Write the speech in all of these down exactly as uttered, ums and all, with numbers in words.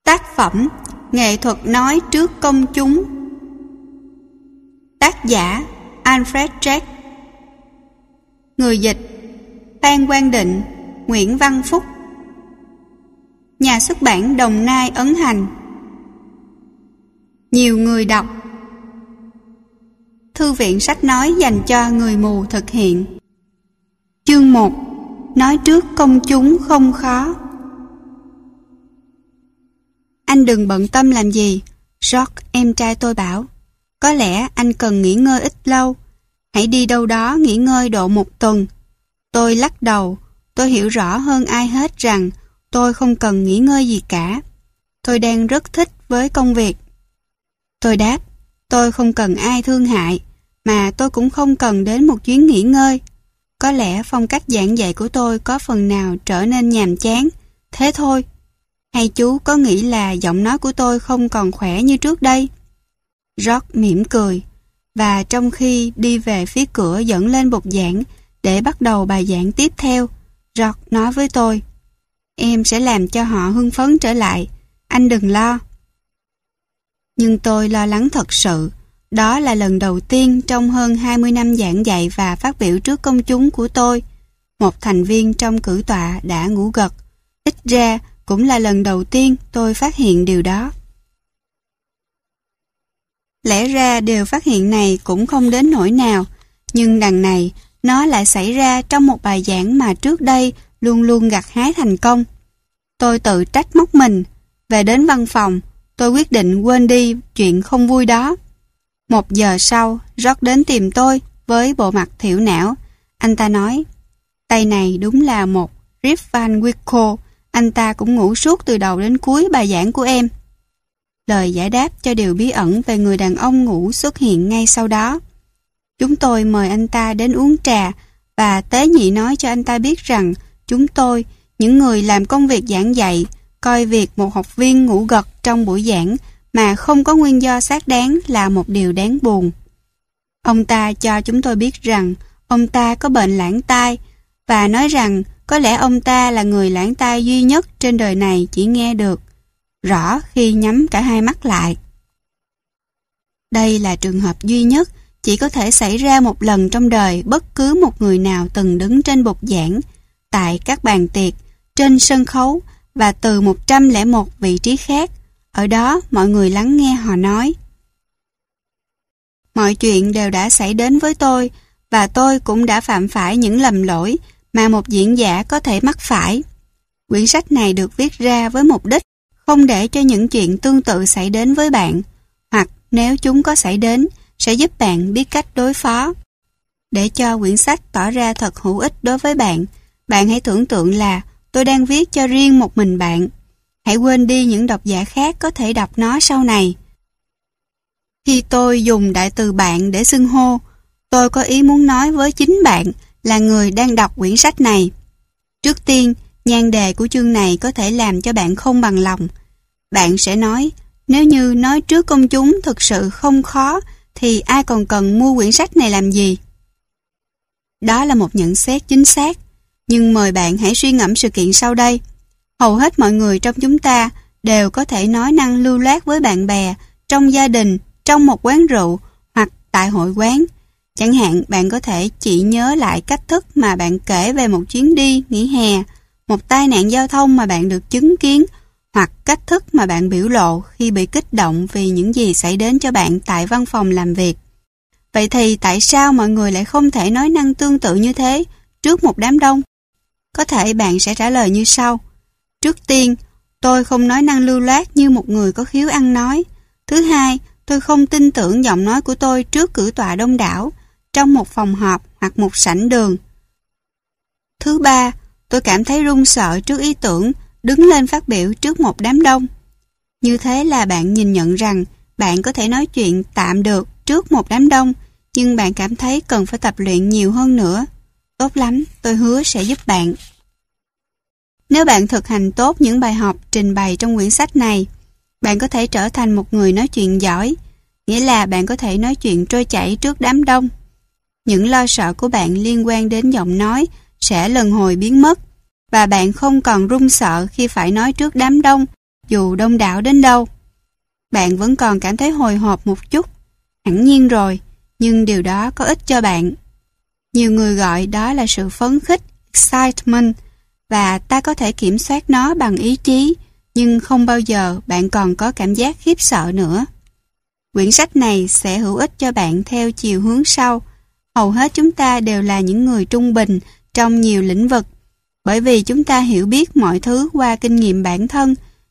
Tác phẩm Nghệ thuật nói trước công chúng. Tác giả Alfred Jack. Người dịch Phan Quang Định, Nguyễn Văn Phúc. Nhà xuất bản Đồng Nai ấn hành. Nhiều người đọc. Thư viện sách nói dành cho người mù thực hiện. Chương một. Nói trước công chúng không khó. Anh đừng bận tâm làm gì, George, em trai tôi bảo. Có lẽ anh cần nghỉ ngơi ít lâu. Hãy đi đâu đó nghỉ ngơi độ một tuần. Tôi lắc đầu. Tôi hiểu rõ hơn ai hết rằng tôi không cần nghỉ ngơi gì cả. Tôi đang rất thích với công việc. Tôi đáp, tôi không cần ai thương hại, mà tôi cũng không cần đến một chuyến nghỉ ngơi. Có lẽ phong cách giảng dạy của tôi có phần nào trở nên nhàm chán. Thế thôi. Hay chú có nghĩ là giọng nói của tôi không còn khỏe như trước đây? George mỉm cười, và trong khi đi về phía cửa dẫn lên bục giảng để bắt đầu bài giảng tiếp theo, George nói với tôi, em sẽ làm cho họ hưng phấn trở lại, anh đừng lo. Nhưng tôi lo lắng thật sự. Đó là lần đầu tiên trong hơn hai mươi năm giảng dạy và phát biểu trước công chúng của tôi. Một thành viên trong cử tọa đã ngủ gật. Ít ra cũng là lần đầu tiên tôi phát hiện điều đó. Lẽ ra điều phát hiện này cũng không đến nỗi nào, nhưng đằng này nó lại xảy ra trong một bài giảng mà trước đây luôn luôn gặt hái thành công. Tôi tự trách móc mình. Về đến văn phòng, tôi quyết định quên đi chuyện không vui đó. Một giờ sau, George đến tìm tôi với bộ mặt thiểu não. Anh ta nói, tay này đúng là một Rip Van Winkle. Anh ta cũng ngủ suốt từ đầu đến cuối bài giảng của em. Lời giải đáp cho điều bí ẩn về người đàn ông ngủ xuất hiện ngay sau đó. Chúng tôi mời anh ta đến uống trà và tế nhị nói cho anh ta biết rằng chúng tôi, những người làm công việc giảng dạy, coi việc một học viên ngủ gật trong buổi giảng mà không có nguyên do xác đáng là một điều đáng buồn. Ông ta cho chúng tôi biết rằng ông ta có bệnh lãng tai và nói rằng có lẽ ông ta là người lãng tai duy nhất trên đời này chỉ nghe được rõ khi nhắm cả hai mắt lại. Đây là trường hợp duy nhất chỉ có thể xảy ra một lần trong đời bất cứ một người nào từng đứng trên bục giảng, tại các bàn tiệc, trên sân khấu và từ một trăm lẻ một vị trí khác. Ở đó mọi người lắng nghe họ nói. Mọi chuyện đều đã xảy đến với tôi và tôi cũng đã phạm phải những lầm lỗi mà một diễn giả có thể mắc phải. Quyển sách này được viết ra với mục đích không để cho những chuyện tương tự xảy đến với bạn, hoặc nếu chúng có xảy đến, sẽ giúp bạn biết cách đối phó. Để cho quyển sách tỏ ra thật hữu ích đối với bạn, bạn hãy tưởng tượng là tôi đang viết cho riêng một mình bạn. Hãy quên đi những độc giả khác có thể đọc nó sau này. Khi tôi dùng đại từ bạn để xưng hô, tôi có ý muốn nói với chính bạn là người đang đọc quyển sách này. Trước tiên, nhan đề của chương này có thể làm cho bạn không bằng lòng. Bạn sẽ nói, nếu như nói trước công chúng thực sự không khó, thì ai còn cần mua quyển sách này làm gì? Đó là một nhận xét chính xác. Nhưng mời bạn hãy suy ngẫm sự kiện sau đây. Hầu hết mọi người trong chúng ta đều có thể nói năng lưu loát với bạn bè, trong gia đình, trong một quán rượu hoặc tại hội quán. Chẳng hạn bạn có thể chỉ nhớ lại cách thức mà bạn kể về một chuyến đi nghỉ hè, một tai nạn giao thông mà bạn được chứng kiến, hoặc cách thức mà bạn biểu lộ khi bị kích động vì những gì xảy đến cho bạn tại văn phòng làm việc. Vậy thì tại sao mọi người lại không thể nói năng tương tự như thế trước một đám đông? Có thể bạn sẽ trả lời như sau. Trước tiên, tôi không nói năng lưu loát như một người có khiếu ăn nói. Thứ hai, tôi không tin tưởng giọng nói của tôi trước cử tọa đông đảo, trong một phòng họp hoặc một sảnh đường. Thứ ba, tôi cảm thấy run sợ trước ý tưởng đứng lên phát biểu trước một đám đông. Như thế là bạn nhìn nhận rằng bạn có thể nói chuyện tạm được trước một đám đông, nhưng bạn cảm thấy cần phải tập luyện nhiều hơn nữa. Tốt lắm, tôi hứa sẽ giúp bạn. Nếu bạn thực hành tốt những bài học trình bày trong quyển sách này, bạn có thể trở thành một người nói chuyện giỏi, nghĩa là bạn có thể nói chuyện trôi chảy trước đám đông. Những lo sợ của bạn liên quan đến giọng nói sẽ lần hồi biến mất, và bạn không còn run sợ khi phải nói trước đám đông dù đông đảo đến đâu. Bạn vẫn còn cảm thấy hồi hộp một chút, hẳn nhiên rồi, nhưng điều đó có ích cho bạn. Nhiều người gọi đó là sự phấn khích, excitement, và ta có thể kiểm soát nó bằng ý chí, nhưng không bao giờ bạn còn có cảm giác khiếp sợ nữa. Quyển sách này sẽ hữu ích cho bạn theo chiều hướng sau. Hầu hết chúng ta đều là những người trung bình trong nhiều lĩnh vực, bởi vì chúng ta hiểu biết mọi thứ qua kinh nghiệm bản thân,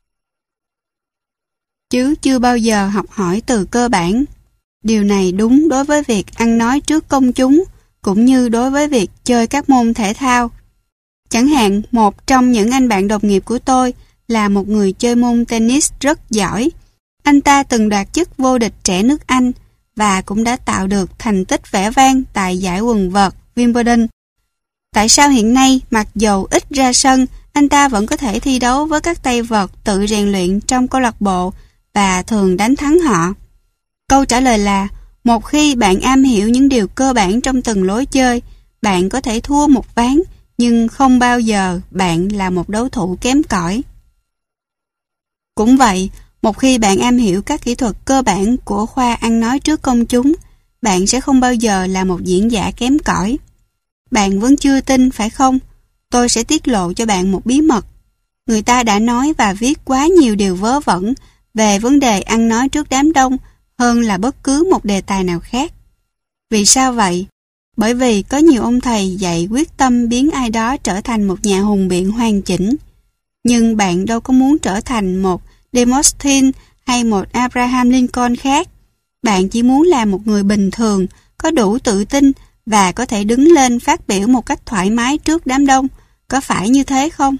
chứ chưa bao giờ học hỏi từ cơ bản. Điều này đúng đối với việc ăn nói trước công chúng, cũng như đối với việc chơi các môn thể thao. Chẳng hạn, một trong những anh bạn đồng nghiệp của tôi là một người chơi môn tennis rất giỏi. Anh ta từng đoạt chức vô địch trẻ nước Anh và cũng đã tạo được thành tích vẻ vang tại giải quần vợt Wimbledon. Tại sao hiện nay, mặc dầu ít ra sân, anh ta vẫn có thể thi đấu với các tay vợt tự rèn luyện trong câu lạc bộ và thường đánh thắng họ? Câu trả lời là, một khi bạn am hiểu những điều cơ bản trong từng lối chơi, bạn có thể thua một ván, nhưng không bao giờ bạn là một đấu thủ kém cỏi. Cũng vậy, một khi bạn am hiểu các kỹ thuật cơ bản của khoa ăn nói trước công chúng, bạn sẽ không bao giờ là một diễn giả kém cỏi. Bạn vẫn chưa tin, phải không? Tôi sẽ tiết lộ cho bạn một bí mật. Người ta đã nói và viết quá nhiều điều vớ vẩn về vấn đề ăn nói trước đám đông hơn là bất cứ một đề tài nào khác. Vì sao vậy? Bởi vì có nhiều ông thầy dạy quyết tâm biến ai đó trở thành một nhà hùng biện hoàn chỉnh. Nhưng bạn đâu có muốn trở thành một Demosthenes hay một Abraham Lincoln khác. Bạn chỉ muốn là một người bình thường, có đủ tự tin và có thể đứng lên phát biểu một cách thoải mái trước đám đông. Có phải như thế không?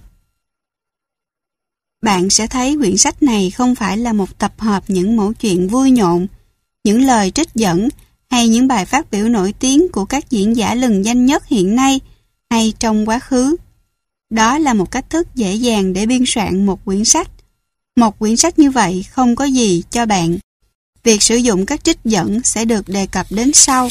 Bạn sẽ thấy quyển sách này không phải là một tập hợp những mẩu chuyện vui nhộn, những lời trích dẫn hay những bài phát biểu nổi tiếng của các diễn giả lừng danh nhất hiện nay hay trong quá khứ. Đó là một cách thức dễ dàng để biên soạn một quyển sách. Một quyển sách như vậy không có gì cho bạn. Việc sử dụng các trích dẫn sẽ được đề cập đến sau.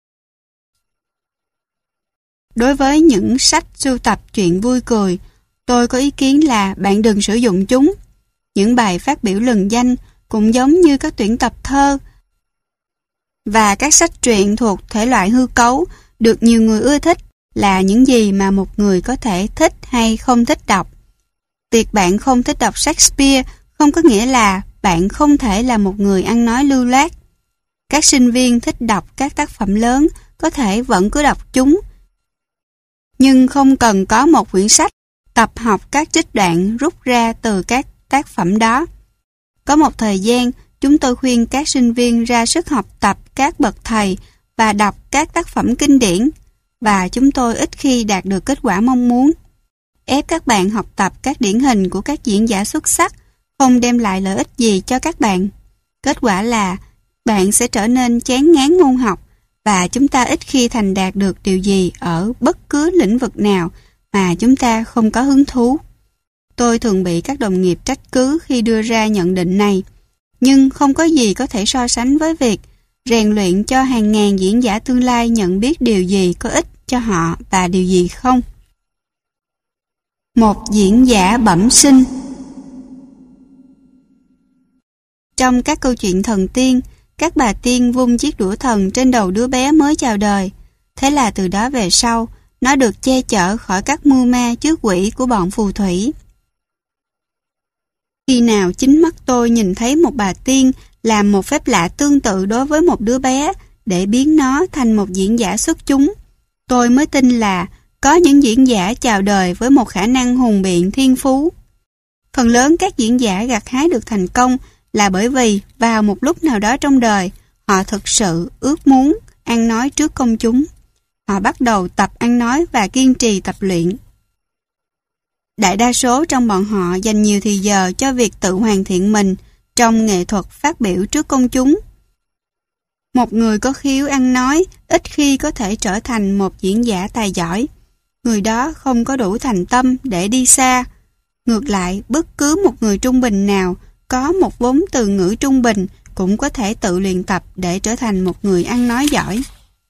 Đối với những sách sưu tập chuyện vui cười, tôi có ý kiến là bạn đừng sử dụng chúng. Những bài phát biểu lừng danh cũng giống như các tuyển tập thơ và các sách truyện thuộc thể loại hư cấu được nhiều người ưa thích là những gì mà một người có thể thích hay không thích đọc. Việc bạn không thích đọc Shakespeare không có nghĩa là bạn không thể là một người ăn nói lưu loát. Các sinh viên thích đọc các tác phẩm lớn có thể vẫn cứ đọc chúng, nhưng không cần có một quyển sách tập học các trích đoạn rút ra từ các tác phẩm đó. Có một thời gian, chúng tôi khuyên các sinh viên ra sức học tập các bậc thầy và đọc các tác phẩm kinh điển, và chúng tôi ít khi đạt được kết quả mong muốn. Ép các bạn học tập các điển hình của các diễn giả xuất sắc không đem lại lợi ích gì cho các bạn. Kết quả là bạn sẽ trở nên chán ngán môn học và chúng ta ít khi thành đạt được điều gì ở bất cứ lĩnh vực nào mà chúng ta không có hứng thú. Tôi thường bị các đồng nghiệp trách cứ khi đưa ra nhận định này, nhưng không có gì có thể so sánh với việc rèn luyện cho hàng ngàn diễn giả tương lai nhận biết điều gì có ích cho họ và điều gì không. Một diễn giả bẩm sinh. Trong các câu chuyện thần tiên, các bà tiên vung chiếc đũa thần trên đầu đứa bé mới chào đời. Thế là từ đó về sau, nó được che chở khỏi các mưu ma trước quỷ của bọn phù thủy. Khi nào chính mắt tôi nhìn thấy một bà tiên làm một phép lạ tương tự đối với một đứa bé để biến nó thành một diễn giả xuất chúng, tôi mới tin là có những diễn giả chào đời với một khả năng hùng biện thiên phú. Phần lớn các diễn giả gặt hái được thành công là bởi vì vào một lúc nào đó trong đời, họ thực sự ước muốn ăn nói trước công chúng. Họ bắt đầu tập ăn nói và kiên trì tập luyện. Đại đa số trong bọn họ dành nhiều thời giờ cho việc tự hoàn thiện mình trong nghệ thuật phát biểu trước công chúng. Một người có khiếu ăn nói ít khi có thể trở thành một diễn giả tài giỏi. Người đó không có đủ thành tâm để đi xa. Ngược lại, bất cứ một người trung bình nào có một vốn từ ngữ trung bình cũng có thể tự luyện tập để trở thành một người ăn nói giỏi.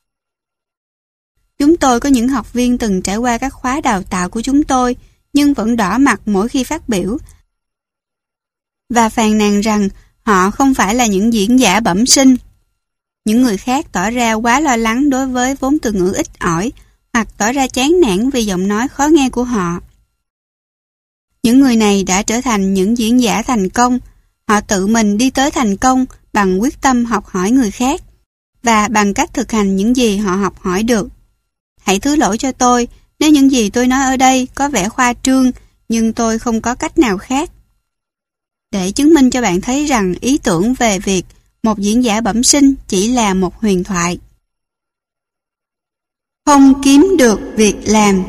Chúng tôi có những học viên từng trải qua các khóa đào tạo của chúng tôi, nhưng vẫn đỏ mặt mỗi khi phát biểu. và phàn nàn rằng họ không phải là những diễn giả bẩm sinh. Những người khác tỏ ra quá lo lắng đối với vốn từ ngữ ít ỏi hoặc tỏ ra chán nản vì giọng nói khó nghe của họ. Những người này đã trở thành những diễn giả thành công. Họ tự mình đi tới thành công bằng quyết tâm học hỏi người khác và bằng cách thực hành những gì họ học hỏi được. Hãy thứ lỗi cho tôi nếu những gì tôi nói ở đây có vẻ khoa trương, nhưng tôi không có cách nào khác. Để chứng minh cho bạn thấy rằng ý tưởng về việc một diễn giả bẩm sinh chỉ là một huyền thoại. Không kiếm được việc làm.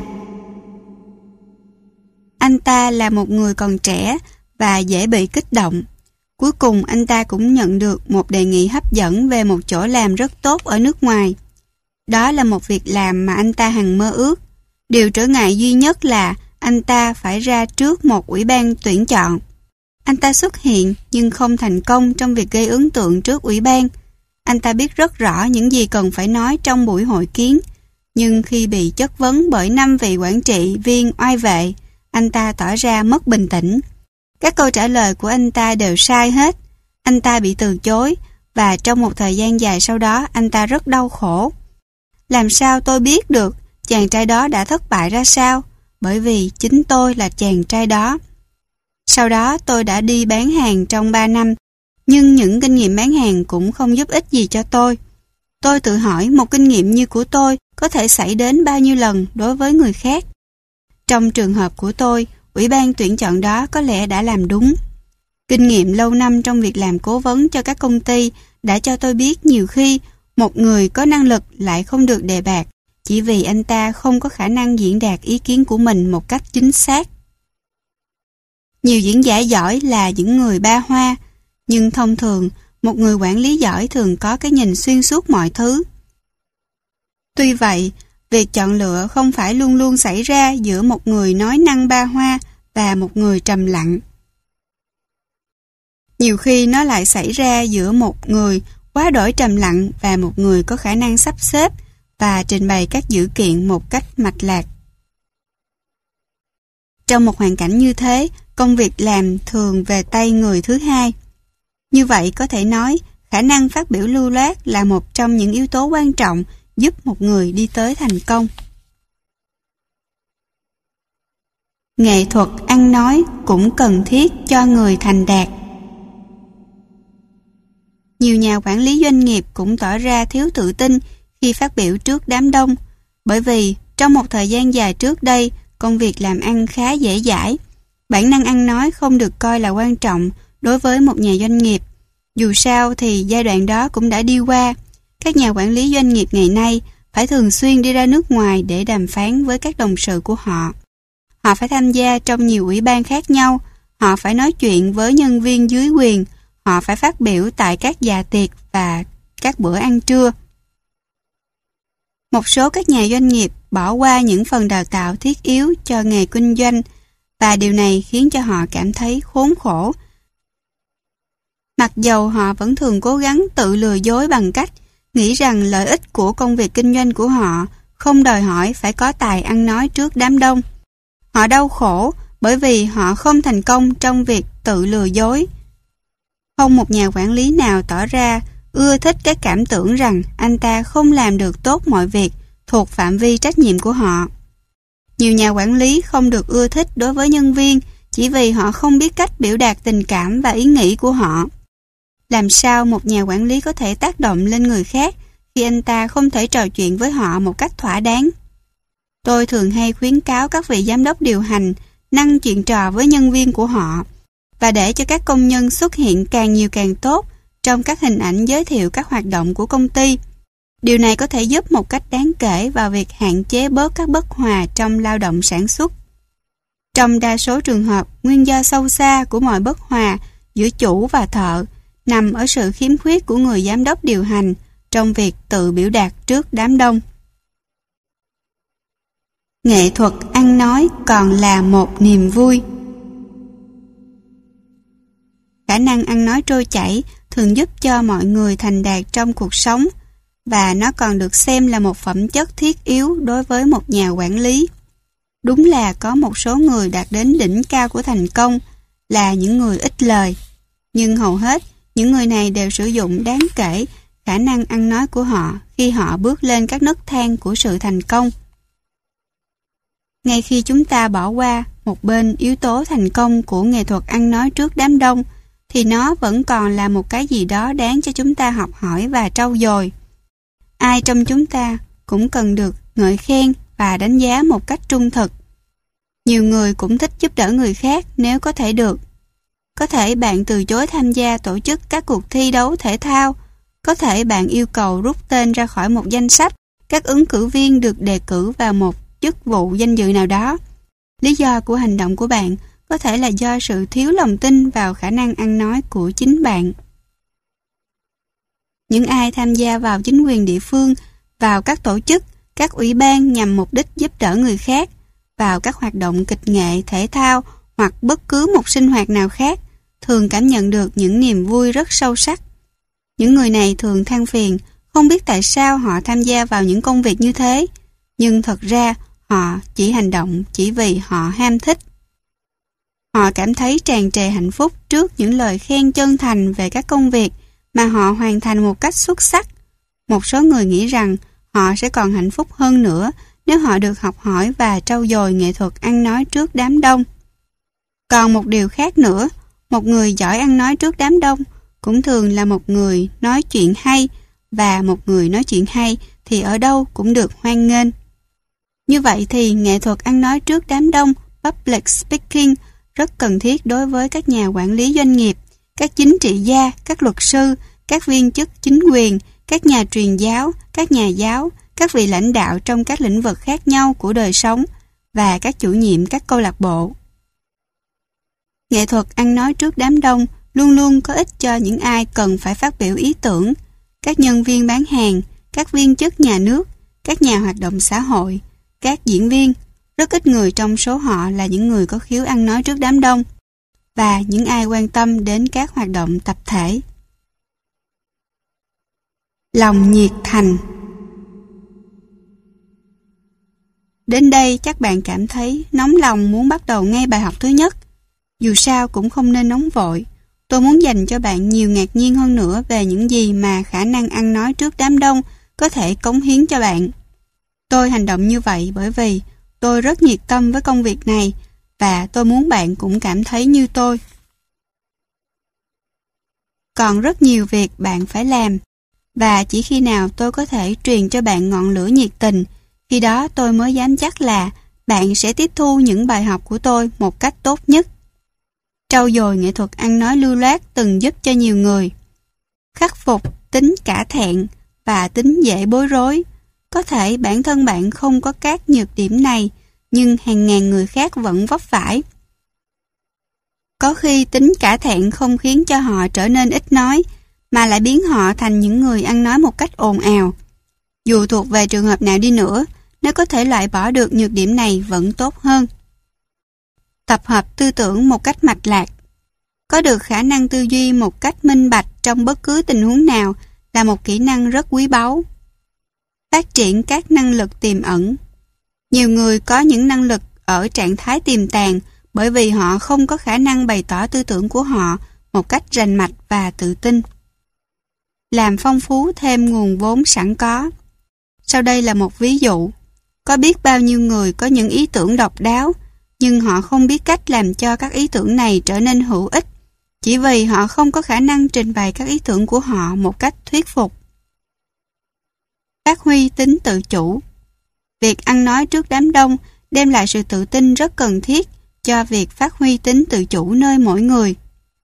Anh ta là một người còn trẻ và dễ bị kích động. Cuối cùng anh ta cũng nhận được một đề nghị hấp dẫn về một chỗ làm rất tốt ở nước ngoài. Đó là một việc làm mà anh ta hằng mơ ước. Điều trở ngại duy nhất là anh ta phải ra trước một ủy ban tuyển chọn. Anh ta xuất hiện nhưng không thành công trong việc gây ấn tượng trước ủy ban. Anh ta biết rất rõ những gì cần phải nói trong buổi hội kiến, nhưng khi bị chất vấn bởi năm vị quản trị viên oai vệ, anh ta tỏ ra mất bình tĩnh. Các câu trả lời của anh ta đều sai hết. Anh ta bị từ chối và trong một thời gian dài sau đó anh ta rất đau khổ. Làm sao tôi biết được chàng trai đó đã thất bại ra sao? Bởi vì chính tôi là chàng trai đó. Sau đó tôi đã đi bán hàng trong ba năm, nhưng những kinh nghiệm bán hàng cũng không giúp ích gì cho tôi. Tôi tự hỏi một kinh nghiệm như của tôi có thể xảy đến bao nhiêu lần đối với người khác. Trong trường hợp của tôi, ủy ban tuyển chọn đó có lẽ đã làm đúng. Kinh nghiệm lâu năm trong việc làm cố vấn cho các công ty đã cho tôi biết nhiều khi một người có năng lực lại không được đề bạt chỉ vì anh ta không có khả năng diễn đạt ý kiến của mình một cách chính xác. Nhiều diễn giả giỏi là những người ba hoa, nhưng thông thường một người quản lý giỏi thường có cái nhìn xuyên suốt mọi thứ. Tuy vậy, việc chọn lựa không phải luôn luôn xảy ra giữa một người nói năng ba hoa và một người trầm lặng. Nhiều khi nó lại xảy ra giữa một người quá đổi trầm lặng và một người có khả năng sắp xếp và trình bày các dữ kiện một cách mạch lạc. Trong một hoàn cảnh như thế, công việc làm thường về tay người thứ hai. Như vậy có thể nói, khả năng phát biểu lưu loát là một trong những yếu tố quan trọng giúp một người đi tới thành công. Nghệ thuật ăn nói cũng cần thiết cho người thành đạt. Nhiều nhà quản lý doanh nghiệp cũng tỏ ra thiếu tự tin khi phát biểu trước đám đông, bởi vì trong một thời gian dài trước đây, công việc làm ăn khá dễ dãi. Bản năng ăn nói không được coi là quan trọng đối với một nhà doanh nghiệp. Dù sao thì giai đoạn đó cũng đã đi qua. Các nhà quản lý doanh nghiệp ngày nay phải thường xuyên đi ra nước ngoài để đàm phán với các đồng sự của họ. Họ phải tham gia trong nhiều ủy ban khác nhau. Họ phải nói chuyện với nhân viên dưới quyền. Họ phải phát biểu tại các dạ tiệc và các bữa ăn trưa. Một số các nhà doanh nghiệp bỏ qua những phần đào tạo thiết yếu cho nghề kinh doanh và điều này khiến cho họ cảm thấy khốn khổ. Mặc dầu họ vẫn thường cố gắng tự lừa dối bằng cách nghĩ rằng lợi ích của công việc kinh doanh của họ không đòi hỏi phải có tài ăn nói trước đám đông. Họ đau khổ bởi vì họ không thành công trong việc tự lừa dối. Không một nhà quản lý nào tỏ ra ưa thích cái cảm tưởng rằng anh ta không làm được tốt mọi việc thuộc phạm vi trách nhiệm của họ. Nhiều nhà quản lý không được ưa thích đối với nhân viên chỉ vì họ không biết cách biểu đạt tình cảm và ý nghĩ của họ. Làm sao một nhà quản lý có thể tác động lên người khác khi anh ta không thể trò chuyện với họ một cách thỏa đáng? Tôi thường hay khuyến cáo các vị giám đốc điều hành năng chuyện trò với nhân viên của họ và để cho các công nhân xuất hiện càng nhiều càng tốt trong các hình ảnh giới thiệu các hoạt động của công ty. Điều này có thể giúp một cách đáng kể vào việc hạn chế bớt các bất hòa trong lao động sản xuất. Trong đa số trường hợp, nguyên do sâu xa của mọi bất hòa giữa chủ và thợ nằm ở sự khiếm khuyết của người giám đốc điều hành trong việc tự biểu đạt trước đám đông. Nghệ thuật ăn nói còn là một niềm vui. Khả năng ăn nói trôi chảy thường giúp cho mọi người thành đạt trong cuộc sống và nó còn được xem là một phẩm chất thiết yếu đối với một nhà quản lý. Đúng là có một số người đạt đến đỉnh cao của thành công là những người ít lời. Nhưng hầu hết, những người này đều sử dụng đáng kể khả năng ăn nói của họ khi họ bước lên các nấc thang của sự thành công. Ngay khi chúng ta bỏ qua một bên yếu tố thành công của nghệ thuật ăn nói trước đám đông, thì nó vẫn còn là một cái gì đó đáng cho chúng ta học hỏi và trau dồi. Ai trong chúng ta cũng cần được ngợi khen và đánh giá một cách trung thực. Nhiều người cũng thích giúp đỡ người khác nếu có thể được. Có thể bạn từ chối tham gia tổ chức các cuộc thi đấu thể thao. Có thể bạn yêu cầu rút tên ra khỏi một danh sách các ứng cử viên được đề cử vào một chức vụ danh dự nào đó. Lý do của hành động của bạn có thể là do sự thiếu lòng tin vào khả năng ăn nói của chính bạn. Những ai tham gia vào chính quyền địa phương, vào các tổ chức, các ủy ban nhằm mục đích giúp đỡ người khác, vào các hoạt động kịch nghệ, thể thao hoặc bất cứ một sinh hoạt nào khác, thường cảm nhận được những niềm vui rất sâu sắc. Những người này thường than phiền, không biết tại sao họ tham gia vào những công việc như thế, nhưng thật ra họ chỉ hành động chỉ vì họ ham thích. Họ cảm thấy tràn trề hạnh phúc trước những lời khen chân thành về các công việc mà họ hoàn thành một cách xuất sắc. Một số người nghĩ rằng họ sẽ còn hạnh phúc hơn nữa nếu họ được học hỏi và trau dồi nghệ thuật ăn nói trước đám đông. Còn một điều khác nữa, một người giỏi ăn nói trước đám đông cũng thường là một người nói chuyện hay, và một người nói chuyện hay thì ở đâu cũng được hoan nghênh. Như vậy thì nghệ thuật ăn nói trước đám đông, public speaking, rất cần thiết đối với các nhà quản lý doanh nghiệp, các chính trị gia, các luật sư, các viên chức chính quyền, các nhà truyền giáo, các nhà giáo, các vị lãnh đạo trong các lĩnh vực khác nhau của đời sống và các chủ nhiệm các câu lạc bộ. Nghệ thuật ăn nói trước đám đông luôn luôn có ích cho những ai cần phải phát biểu ý tưởng, các nhân viên bán hàng, các viên chức nhà nước, các nhà hoạt động xã hội, các diễn viên. Rất ít người trong số họ là những người có khiếu ăn nói trước đám đông, và những ai quan tâm đến các hoạt động tập thể. Lòng nhiệt thành. Đến đây chắc bạn cảm thấy nóng lòng muốn bắt đầu ngay bài học thứ nhất. Dù sao cũng không nên nóng vội. Tôi muốn dành cho bạn nhiều ngạc nhiên hơn nữa về những gì mà khả năng ăn nói trước đám đông có thể cống hiến cho bạn. Tôi hành động như vậy bởi vì tôi rất nhiệt tâm với công việc này, và tôi muốn bạn cũng cảm thấy như tôi. Còn rất nhiều việc bạn phải làm, và chỉ khi nào tôi có thể truyền cho bạn ngọn lửa nhiệt tình, khi đó tôi mới dám chắc là bạn sẽ tiếp thu những bài học của tôi một cách tốt nhất. Trau dồi nghệ thuật ăn nói lưu loát từng giúp cho nhiều người khắc phục tính cả thẹn và tính dễ bối rối. Có thể bản thân bạn không có các nhược điểm này, nhưng hàng ngàn người khác vẫn vấp phải. Có khi tính cả thẹn không khiến cho họ trở nên ít nói, mà lại biến họ thành những người ăn nói một cách ồn ào. Dù thuộc về trường hợp nào đi nữa, nếu có thể loại bỏ được nhược điểm này vẫn tốt hơn. Tập hợp tư tưởng một cách mạch lạc. Có được khả năng tư duy một cách minh bạch trong bất cứ tình huống nào là một kỹ năng rất quý báu. Phát triển các năng lực tiềm ẩn. Nhiều người có những năng lực ở trạng thái tiềm tàng bởi vì họ không có khả năng bày tỏ tư tưởng của họ một cách rành mạch và tự tin. Làm phong phú thêm nguồn vốn sẵn có. Sau đây là một ví dụ. Có biết bao nhiêu người có những ý tưởng độc đáo, nhưng họ không biết cách làm cho các ý tưởng này trở nên hữu ích, chỉ vì họ không có khả năng trình bày các ý tưởng của họ một cách thuyết phục. Phát huy tính tự chủ. Việc ăn nói trước đám đông đem lại sự tự tin rất cần thiết cho việc phát huy tính tự chủ nơi mỗi người.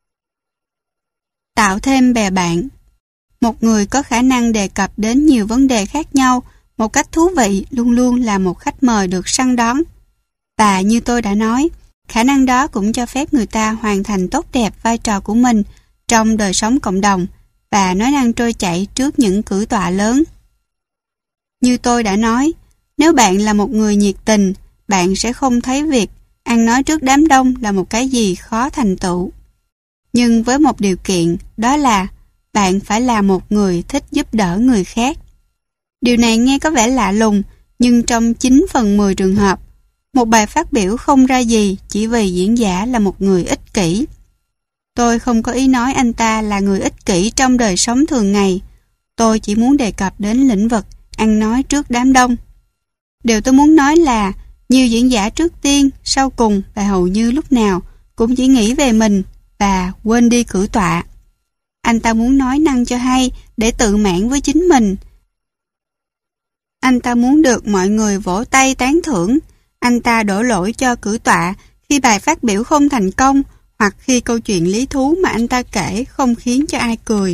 Tạo thêm bè bạn. Một người có khả năng đề cập đến nhiều vấn đề khác nhau một cách thú vị luôn luôn là một khách mời được săn đón. Và như tôi đã nói, khả năng đó cũng cho phép người ta hoàn thành tốt đẹp vai trò của mình trong đời sống cộng đồng và nói năng trôi chảy trước những cử tọa lớn. Như tôi đã nói, nếu bạn là một người nhiệt tình, bạn sẽ không thấy việc ăn nói trước đám đông là một cái gì khó thành tựu. Nhưng với một điều kiện, đó là bạn phải là một người thích giúp đỡ người khác. Điều này nghe có vẻ lạ lùng, nhưng trong chín phần mười trường hợp, một bài phát biểu không ra gì chỉ vì diễn giả là một người ích kỷ. Tôi không có ý nói anh ta là người ích kỷ trong đời sống thường ngày. Tôi chỉ muốn đề cập đến lĩnh vực ăn nói trước đám đông. Điều tôi muốn nói là nhiều diễn giả trước tiên, sau cùng và hầu như lúc nào cũng chỉ nghĩ về mình và quên đi cử tọa. Anh ta muốn nói năng cho hay để tự mãn với chính mình. Anh ta muốn được mọi người vỗ tay tán thưởng. Anh ta đổ lỗi cho cử tọa khi bài phát biểu không thành công hoặc khi câu chuyện lý thú mà anh ta kể không khiến cho ai cười.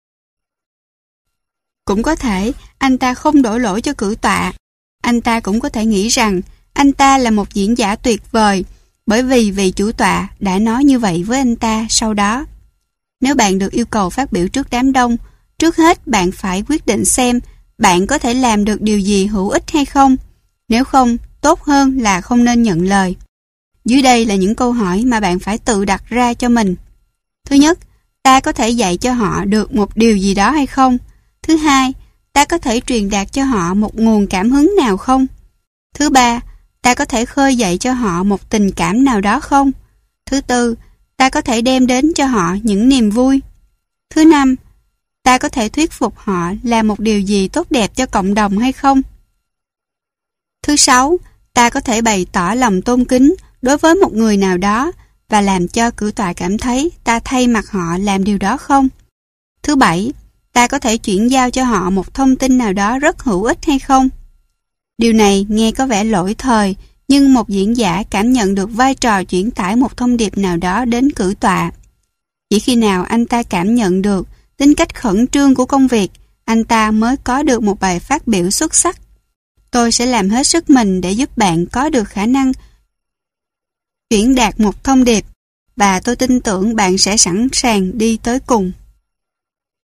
Cũng có thể anh ta không đổ lỗi cho cử tọa. Anh ta cũng có thể nghĩ rằng anh ta là một diễn giả tuyệt vời bởi vì vị chủ tọa đã nói như vậy với anh ta sau đó. Nếu bạn được yêu cầu phát biểu trước đám đông, trước hết bạn phải quyết định xem bạn có thể làm được điều gì hữu ích hay không. Nếu không, tốt hơn là không nên nhận lời. Dưới đây là những câu hỏi mà bạn phải tự đặt ra cho mình. Thứ nhất, ta có thể dạy cho họ được một điều gì đó hay không? Thứ hai, ta có thể truyền đạt cho họ một nguồn cảm hứng nào không? Thứ ba, ta có thể khơi dậy cho họ một tình cảm nào đó không? Thứ tư, ta có thể đem đến cho họ những niềm vui. Thứ năm, ta có thể thuyết phục họ làm một điều gì tốt đẹp cho cộng đồng hay không? Thứ sáu, ta có thể bày tỏ lòng tôn kính đối với một người nào đó và làm cho cử tọa cảm thấy ta thay mặt họ làm điều đó không? Thứ bảy, ta có thể chuyển giao cho họ một thông tin nào đó rất hữu ích hay không? Điều này nghe có vẻ lỗi thời, nhưng một diễn giả cảm nhận được vai trò chuyển tải một thông điệp nào đó đến cử tọa. Chỉ khi nào anh ta cảm nhận được tính cách khẩn trương của công việc, anh ta mới có được một bài phát biểu xuất sắc. Tôi sẽ làm hết sức mình để giúp bạn có được khả năng chuyển đạt một thông điệp, và tôi tin tưởng bạn sẽ sẵn sàng đi tới cùng.